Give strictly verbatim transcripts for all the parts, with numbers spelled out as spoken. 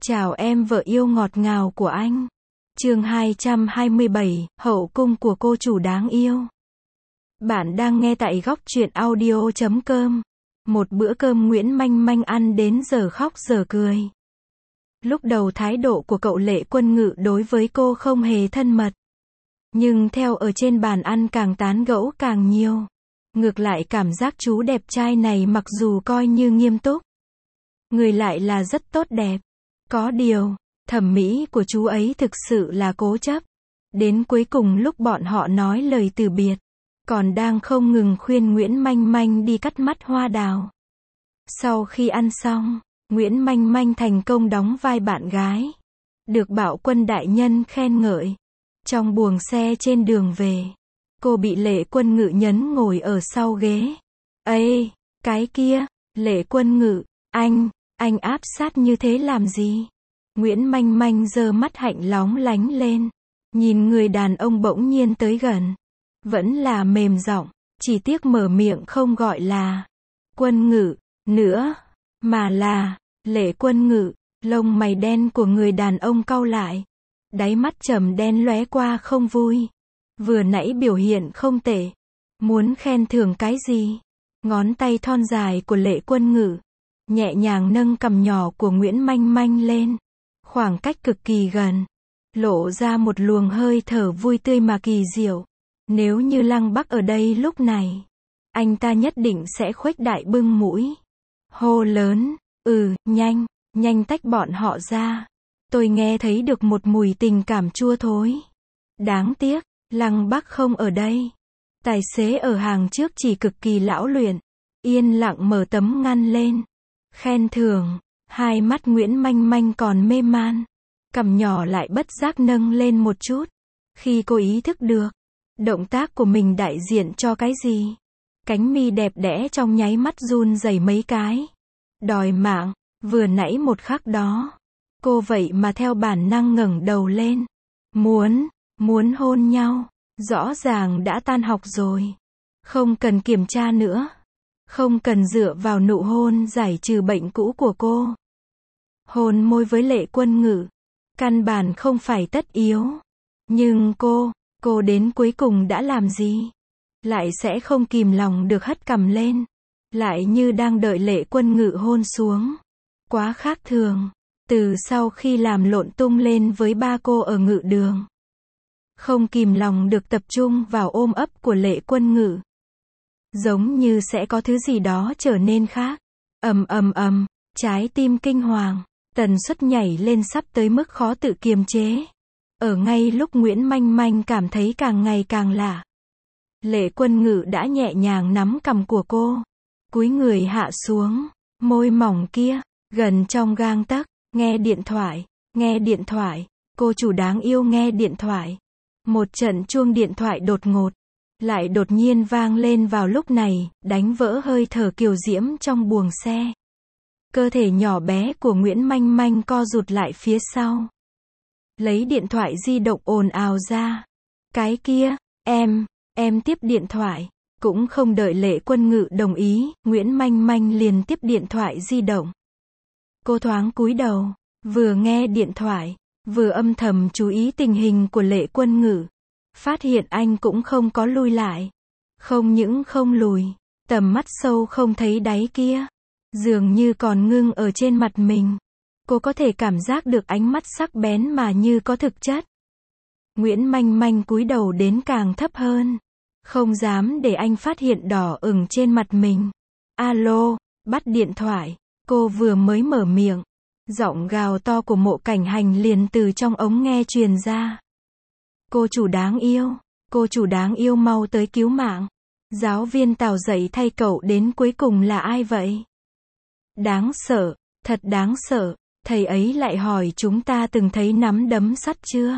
Chào em vợ yêu ngọt ngào của anh. Chương hai trăm hai mươi bảy, hậu cung của cô chủ đáng yêu. Bạn đang nghe tại góc truyện audio chấm com. Một bữa cơm Nguyễn Manh Manh ăn đến giờ khóc giờ cười. Lúc đầu thái độ của cậu Lệ Quân Ngự đối với cô không hề thân mật. Nhưng theo ở trên bàn ăn càng tán gẫu càng nhiều. Ngược lại cảm giác chú đẹp trai này mặc dù coi như nghiêm túc, người lại là rất tốt đẹp. Có điều, thẩm mỹ của chú ấy thực sự là cố chấp. Đến cuối cùng lúc bọn họ nói lời từ biệt, còn đang không ngừng khuyên Nguyễn Manh Manh đi cắt mắt hoa đào. Sau khi ăn xong, Nguyễn Manh Manh thành công đóng vai bạn gái, được Bạo Quân đại nhân khen ngợi. Trong buồng xe trên đường về, cô bị Lệ Quân Ngự nhấn ngồi ở sau ghế. Ây, cái kia, Lệ Quân Ngự, anh, anh áp sát như thế làm gì? Nguyễn Manh Manh giơ mắt hạnh lóng lánh lên, nhìn người đàn ông bỗng nhiên tới gần. Vẫn là mềm giọng, chỉ tiếc mở miệng không gọi là Quân Ngự nữa, mà là Lệ Quân Ngự. Lông mày đen của người đàn ông cau lại, đáy mắt trầm đen lóe qua không vui. Vừa nãy biểu hiện không tệ, muốn khen thưởng cái gì? Ngón tay thon dài của Lệ Quân Ngự nhẹ nhàng nâng cằm nhỏ của Nguyễn Manh Manh lên, khoảng cách cực kỳ gần, lộ ra một luồng hơi thở vui tươi mà kỳ diệu. Nếu như Lăng Bắc ở đây lúc này, anh ta nhất định sẽ khuếch đại bưng mũi, hô lớn, ừ, nhanh, nhanh tách bọn họ ra. Tôi nghe thấy được một mùi tình cảm chua thối. Đáng tiếc, Lăng Bắc không ở đây. Tài xế ở hàng trước chỉ cực kỳ lão luyện, yên lặng mở tấm ngăn lên. Khen thưởng, hai mắt Nguyễn Manh Manh còn mê man, cằm nhỏ lại bất giác nâng lên một chút. Khi cô ý thức được, động tác của mình đại diện cho cái gì, cánh mi đẹp đẽ trong nháy mắt run rẩy mấy cái. Đòi mạng, vừa nãy một khắc đó, cô vậy mà theo bản năng ngẩng đầu lên. Muốn, muốn hôn nhau, rõ ràng đã tan học rồi. Không cần kiểm tra nữa. Không cần dựa vào nụ hôn giải trừ bệnh cũ của cô. Hôn môi với Lệ Quân Ngự, căn bản không phải tất yếu. Nhưng cô, cô đến cuối cùng đã làm gì? Lại sẽ không kìm lòng được hất cằm lên. Lại như đang đợi Lệ Quân Ngự hôn xuống. Quá khác thường. Từ sau khi làm lộn tung lên với ba cô ở Ngự Đường, không kìm lòng được tập trung vào ôm ấp của Lệ Quân Ngự. Giống như sẽ có thứ gì đó trở nên khác. Ầm ầm ầm, trái tim kinh hoàng, tần suất nhảy lên sắp tới mức khó tự kiềm chế. Ở ngay lúc Nguyễn Manh Manh cảm thấy càng ngày càng lạ, Lệ Quân Ngự đã nhẹ nhàng nắm cằm của cô, cúi người hạ xuống, môi mỏng kia, gần trong gang tấc. Nghe điện thoại, nghe điện thoại, cô chủ đáng yêu nghe điện thoại. Một trận chuông điện thoại đột ngột lại đột nhiên vang lên vào lúc này, đánh vỡ hơi thở kiều diễm trong buồng xe. Cơ thể nhỏ bé của Nguyễn Manh Manh co rụt lại phía sau. Lấy điện thoại di động ồn ào ra. Cái kia, em, em tiếp điện thoại. Cũng không đợi Lệ Quân Ngự đồng ý, Nguyễn Manh Manh liền tiếp điện thoại di động. Cô thoáng cúi đầu, vừa nghe điện thoại, vừa âm thầm chú ý tình hình của Lệ Quân Ngự. Phát hiện anh cũng không có lui lại. Không những không lùi, tầm mắt sâu không thấy đáy kia, dường như còn ngưng ở trên mặt mình. Cô có thể cảm giác được ánh mắt sắc bén mà như có thực chất. Nguyễn Manh Manh cúi đầu đến càng thấp hơn, không dám để anh phát hiện đỏ ửng trên mặt mình. Alo, bắt điện thoại. Cô vừa mới mở miệng, giọng gào to của Mộ Cảnh Hành liền từ trong ống nghe truyền ra. Cô chủ đáng yêu, cô chủ đáng yêu mau tới cứu mạng. Giáo viên Tào dạy thay cậu đến cuối cùng là ai vậy? Đáng sợ, thật đáng sợ, thầy ấy lại hỏi chúng ta từng thấy nắm đấm sắt chưa?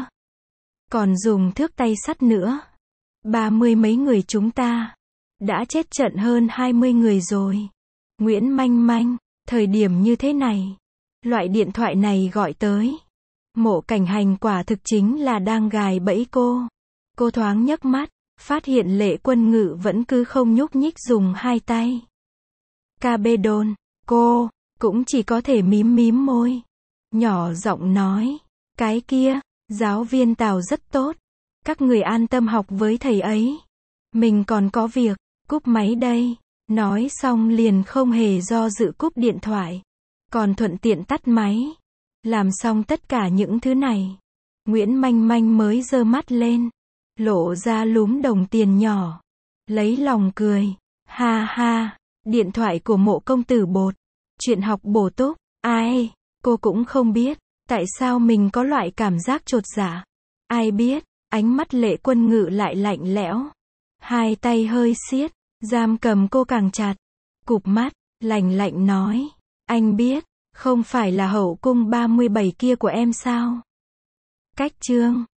Còn dùng thước tay sắt nữa. Ba mươi mấy người chúng ta đã chết trận hơn hai mươi người rồi. Nguyễn Manh Manh, thời điểm như thế này, loại điện thoại này gọi tới. Mộ Cảnh Hành quả thực chính là đang gài bẫy cô. Cô thoáng nhấc mắt, phát hiện Lệ Quân Ngự vẫn cứ không nhúc nhích dùng hai tay. Ca bê đôn, cô, cũng chỉ có thể mím mím môi. nhỏ giọng nói, cái kia, giáo viên Tào rất tốt. Các người an tâm học với thầy ấy. Mình còn có việc, cúp máy đây. Nói xong liền không hề do dự cúp điện thoại. Còn thuận tiện tắt máy. Làm xong tất cả những thứ này. Nguyễn Manh Manh mới giơ mắt lên. Lộ ra lúm đồng tiền nhỏ. Lấy lòng cười. Ha ha, điện thoại của Mộ công tử Bột. Chuyện học bổ túc. Ai, cô cũng không biết. Tại sao mình có loại cảm giác chột dạ. Ai biết, ánh mắt Lệ Quân Ngự lại lạnh lẽo. Hai tay hơi siết, giam cầm cô càng chặt. Cụp mắt, lạnh lạnh nói. Anh biết, không phải là hậu cung ba mươi bảy kia của em sao? Cách chương